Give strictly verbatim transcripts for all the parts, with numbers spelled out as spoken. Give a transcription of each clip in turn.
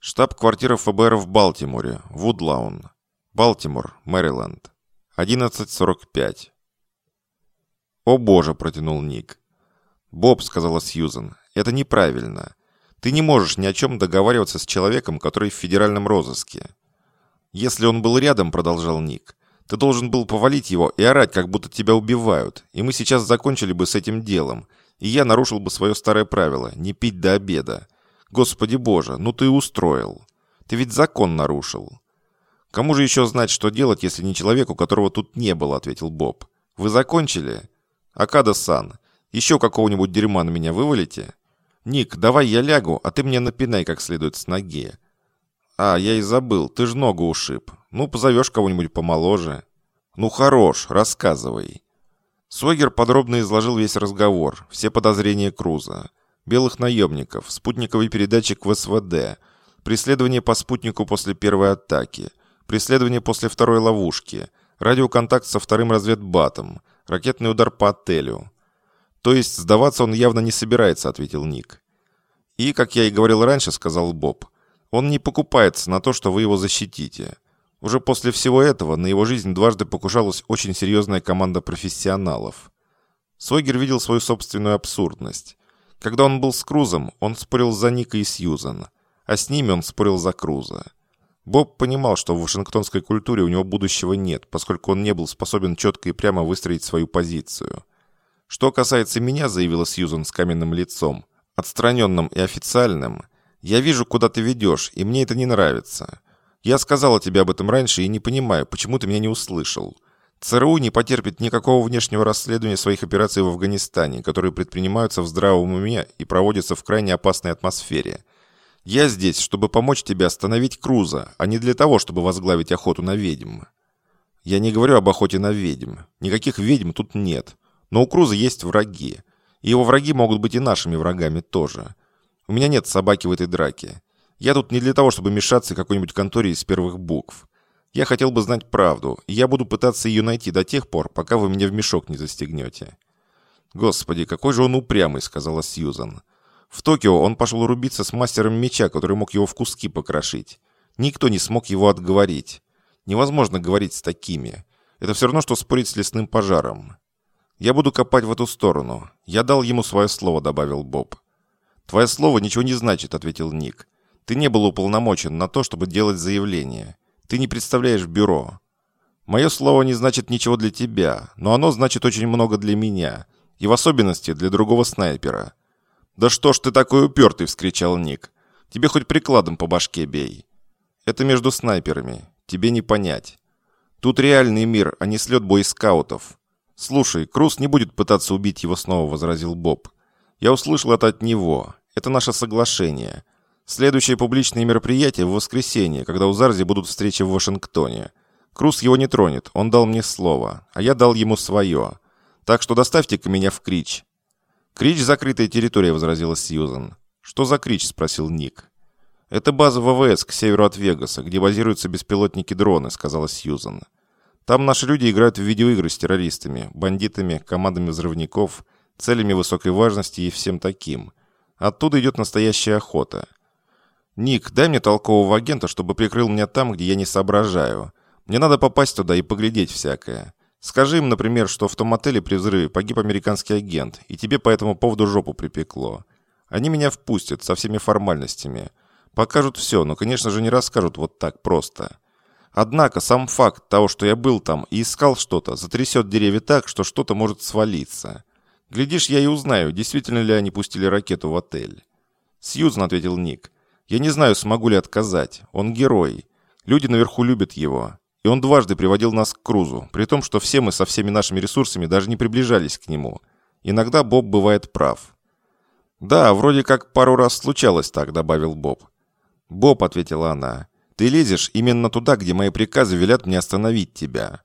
Штаб-квартира ФБР в Балтиморе, Вудлаун. Балтимор, Мэриленд. одиннадцать сорок пять. «О боже», — протянул Ник. «Боб», — сказала Сьюзен, — «это неправильно. Ты не можешь ни о чем договариваться с человеком, который в федеральном розыске». «Если он был рядом», — продолжал Ник, — «ты должен был повалить его и орать, как будто тебя убивают, и мы сейчас закончили бы с этим делом, и я нарушил бы свое старое правило — не пить до обеда. Господи боже, ну ты и устроил. Ты ведь закон нарушил». «Кому же еще знать, что делать, если не человеку, которого тут не было», — ответил Боб. «Вы закончили? Акада-сан, еще какого-нибудь дерьма на меня вывалите? Ник, давай я лягу, а ты мне напинай как следует с ноги». «А, я и забыл, ты ж ногу ушиб. Ну, позовешь кого-нибудь помоложе». «Ну, хорош, рассказывай». Сойгер подробно изложил весь разговор, все подозрения Круза. Белых наемников, спутниковый передатчик в СВД, преследование по спутнику после первой атаки, преследование после второй ловушки, радиоконтакт со вторым разведбатом, ракетный удар по отелю. «То есть сдаваться он явно не собирается», — ответил Ник. «И, как я и говорил раньше», — сказал Боб, — «он не покупается на то, что вы его защитите. Уже после всего этого на его жизнь дважды покушалась очень серьезная команда профессионалов». Сойгер видел свою собственную абсурдность. Когда он был с Крузом, он спорил за Ника и Сьюзен, а с ними он спорил за Круза. Боб понимал, что в вашингтонской культуре у него будущего нет, поскольку он не был способен четко и прямо выстроить свою позицию. «Что касается меня», — заявила Сьюзен с каменным лицом, отстраненным и официальным, «я вижу, куда ты ведешь, и мне это не нравится. Я сказала тебе об этом раньше и не понимаю, почему ты меня не услышал. ЦРУ не потерпит никакого внешнего расследования своих операций в Афганистане, которые предпринимаются в здравом уме и проводятся в крайне опасной атмосфере. Я здесь, чтобы помочь тебе остановить Круза, а не для того, чтобы возглавить охоту на ведьм». «Я не говорю об охоте на ведьм. Никаких ведьм тут нет. Но у Круза есть враги. И его враги могут быть и нашими врагами тоже. У меня нет собаки в этой драке. Я тут не для того, чтобы мешаться какой-нибудь конторе из первых букв. Я хотел бы знать правду, и я буду пытаться ее найти до тех пор, пока вы меня в мешок не застегнете». «Господи, какой же он упрямый», — сказала Сьюзан. «В Токио он пошел рубиться с мастером меча, который мог его в куски покрошить. Никто не смог его отговорить. Невозможно говорить с такими. Это все равно, что спорить с лесным пожаром». «Я буду копать в эту сторону. Я дал ему свое слово», — добавил Боб. «Твое слово ничего не значит», — ответил Ник. «Ты не был уполномочен на то, чтобы делать заявление. Ты не представляешь бюро. Мое слово не значит ничего для тебя, но оно значит очень много для меня, и в особенности для другого снайпера». «Да что ж ты такой упертый!» — вскричал Ник. «Тебе хоть прикладом по башке бей». «Это между снайперами. Тебе не понять. Тут реальный мир, а не слет бойскаутов». «Слушай, Круз не будет пытаться убить его снова», — возразил Боб. «Я услышал это от него. Это наше соглашение. Следующее публичное мероприятие в воскресенье, когда у Зарзи будут встречи в Вашингтоне. Круз его не тронет, он дал мне слово, а я дал ему свое. Так что доставьте-ка меня в Крич». «Крич — закрытая территория», — возразила Сьюзан. «Что за Крич?» — спросил Ник. «Это база ВВС к северу от Вегаса, где базируются беспилотники-дроны», — сказала Сьюзан. «Там наши люди играют в видеоигры с террористами, бандитами, командами взрывников, целями высокой важности и всем таким. Оттуда идет настоящая охота. Ник, дай мне толкового агента, чтобы прикрыл меня там, где я не соображаю. Мне надо попасть туда и поглядеть всякое. Скажи им, например, что в том отеле при взрыве погиб американский агент, и тебе по этому поводу жопу припекло. Они меня впустят со всеми формальностями. Покажут все, но, конечно же, не расскажут вот так просто. Однако сам факт того, что я был там и искал что-то, затрясет деревья так, что что-то может свалиться. Глядишь, я и узнаю, действительно ли они пустили ракету в отель». «Сьюзен», — ответил Ник, — «я не знаю, смогу ли отказать. Он герой. Люди наверху любят его. И он дважды приводил нас к Крузу, при том, что все мы со всеми нашими ресурсами даже не приближались к нему. Иногда Боб бывает прав». «Да, вроде как пару раз случалось так», — добавил Боб. «Боб», — ответила она, — «ты лезешь именно туда, где мои приказы велят мне остановить тебя.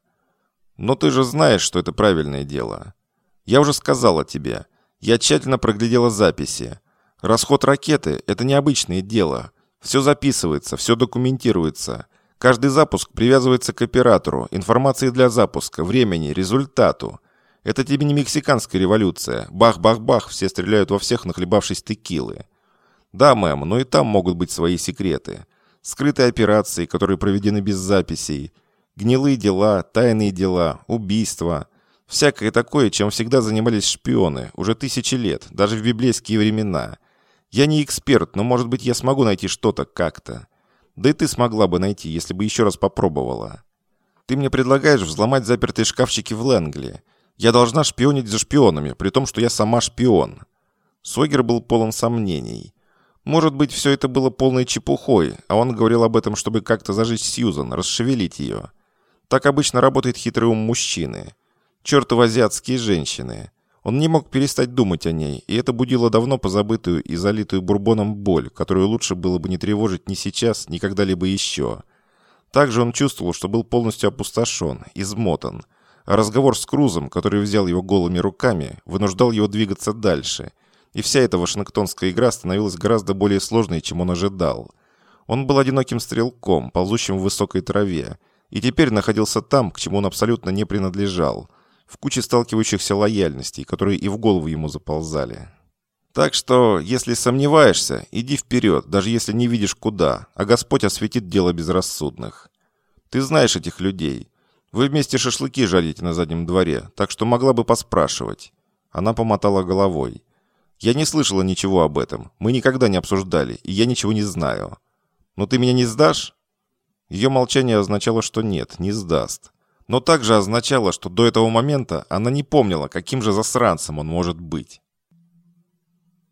Но ты же знаешь, что это правильное дело. Я уже сказала тебе. Я тщательно проглядела записи. Расход ракеты — это необычное дело. Все записывается, все документируется. Каждый запуск привязывается к оператору, информации для запуска, времени, результату. Это тебе не мексиканская революция. Бах-бах-бах, все стреляют во всех, нахлебавшись текилы. Да, мэм, но и там могут быть свои секреты. Скрытые операции, которые проведены без записей. Гнилые дела, тайные дела, убийства. Всякое такое, чем всегда занимались шпионы, уже тысячи лет, даже в библейские времена. Я не эксперт, но, может быть, я смогу найти что-то как-то. Да и ты смогла бы найти, если бы еще раз попробовала. Ты мне предлагаешь взломать запертые шкафчики в Лэнгли. Я должна шпионить за шпионами, при том, что я сама шпион. Согер был полон сомнений. Может быть, все это было полной чепухой, а он говорил об этом, чтобы как-то зажечь Сьюзан, расшевелить ее. Так обычно работает хитрый ум мужчины. Чертовы азиатские женщины. Он не мог перестать думать о ней, и это будило давно позабытую и залитую бурбоном боль, которую лучше было бы не тревожить ни сейчас, ни когда-либо еще. Также он чувствовал, что был полностью опустошен, измотан. А разговор с Крузом, который взял его голыми руками, вынуждал его двигаться дальше. И вся эта вашингтонская игра становилась гораздо более сложной, чем он ожидал. Он был одиноким стрелком, ползущим в высокой траве, и теперь находился там, к чему он абсолютно не принадлежал, в куче сталкивающихся лояльностей, которые и в голову ему заползали. Так что, если сомневаешься, иди вперед, даже если не видишь куда, а Господь осветит дело безрассудных. Ты знаешь этих людей. Вы вместе шашлыки жарите на заднем дворе, так что могла бы поспрашивать. Она помотала головой. Я не слышала ничего об этом, мы никогда не обсуждали, и я ничего не знаю. Но ты меня не сдашь? Ее молчание означало, что нет, не сдаст. Но также означало, что до этого момента она не помнила, каким же засранцем он может быть.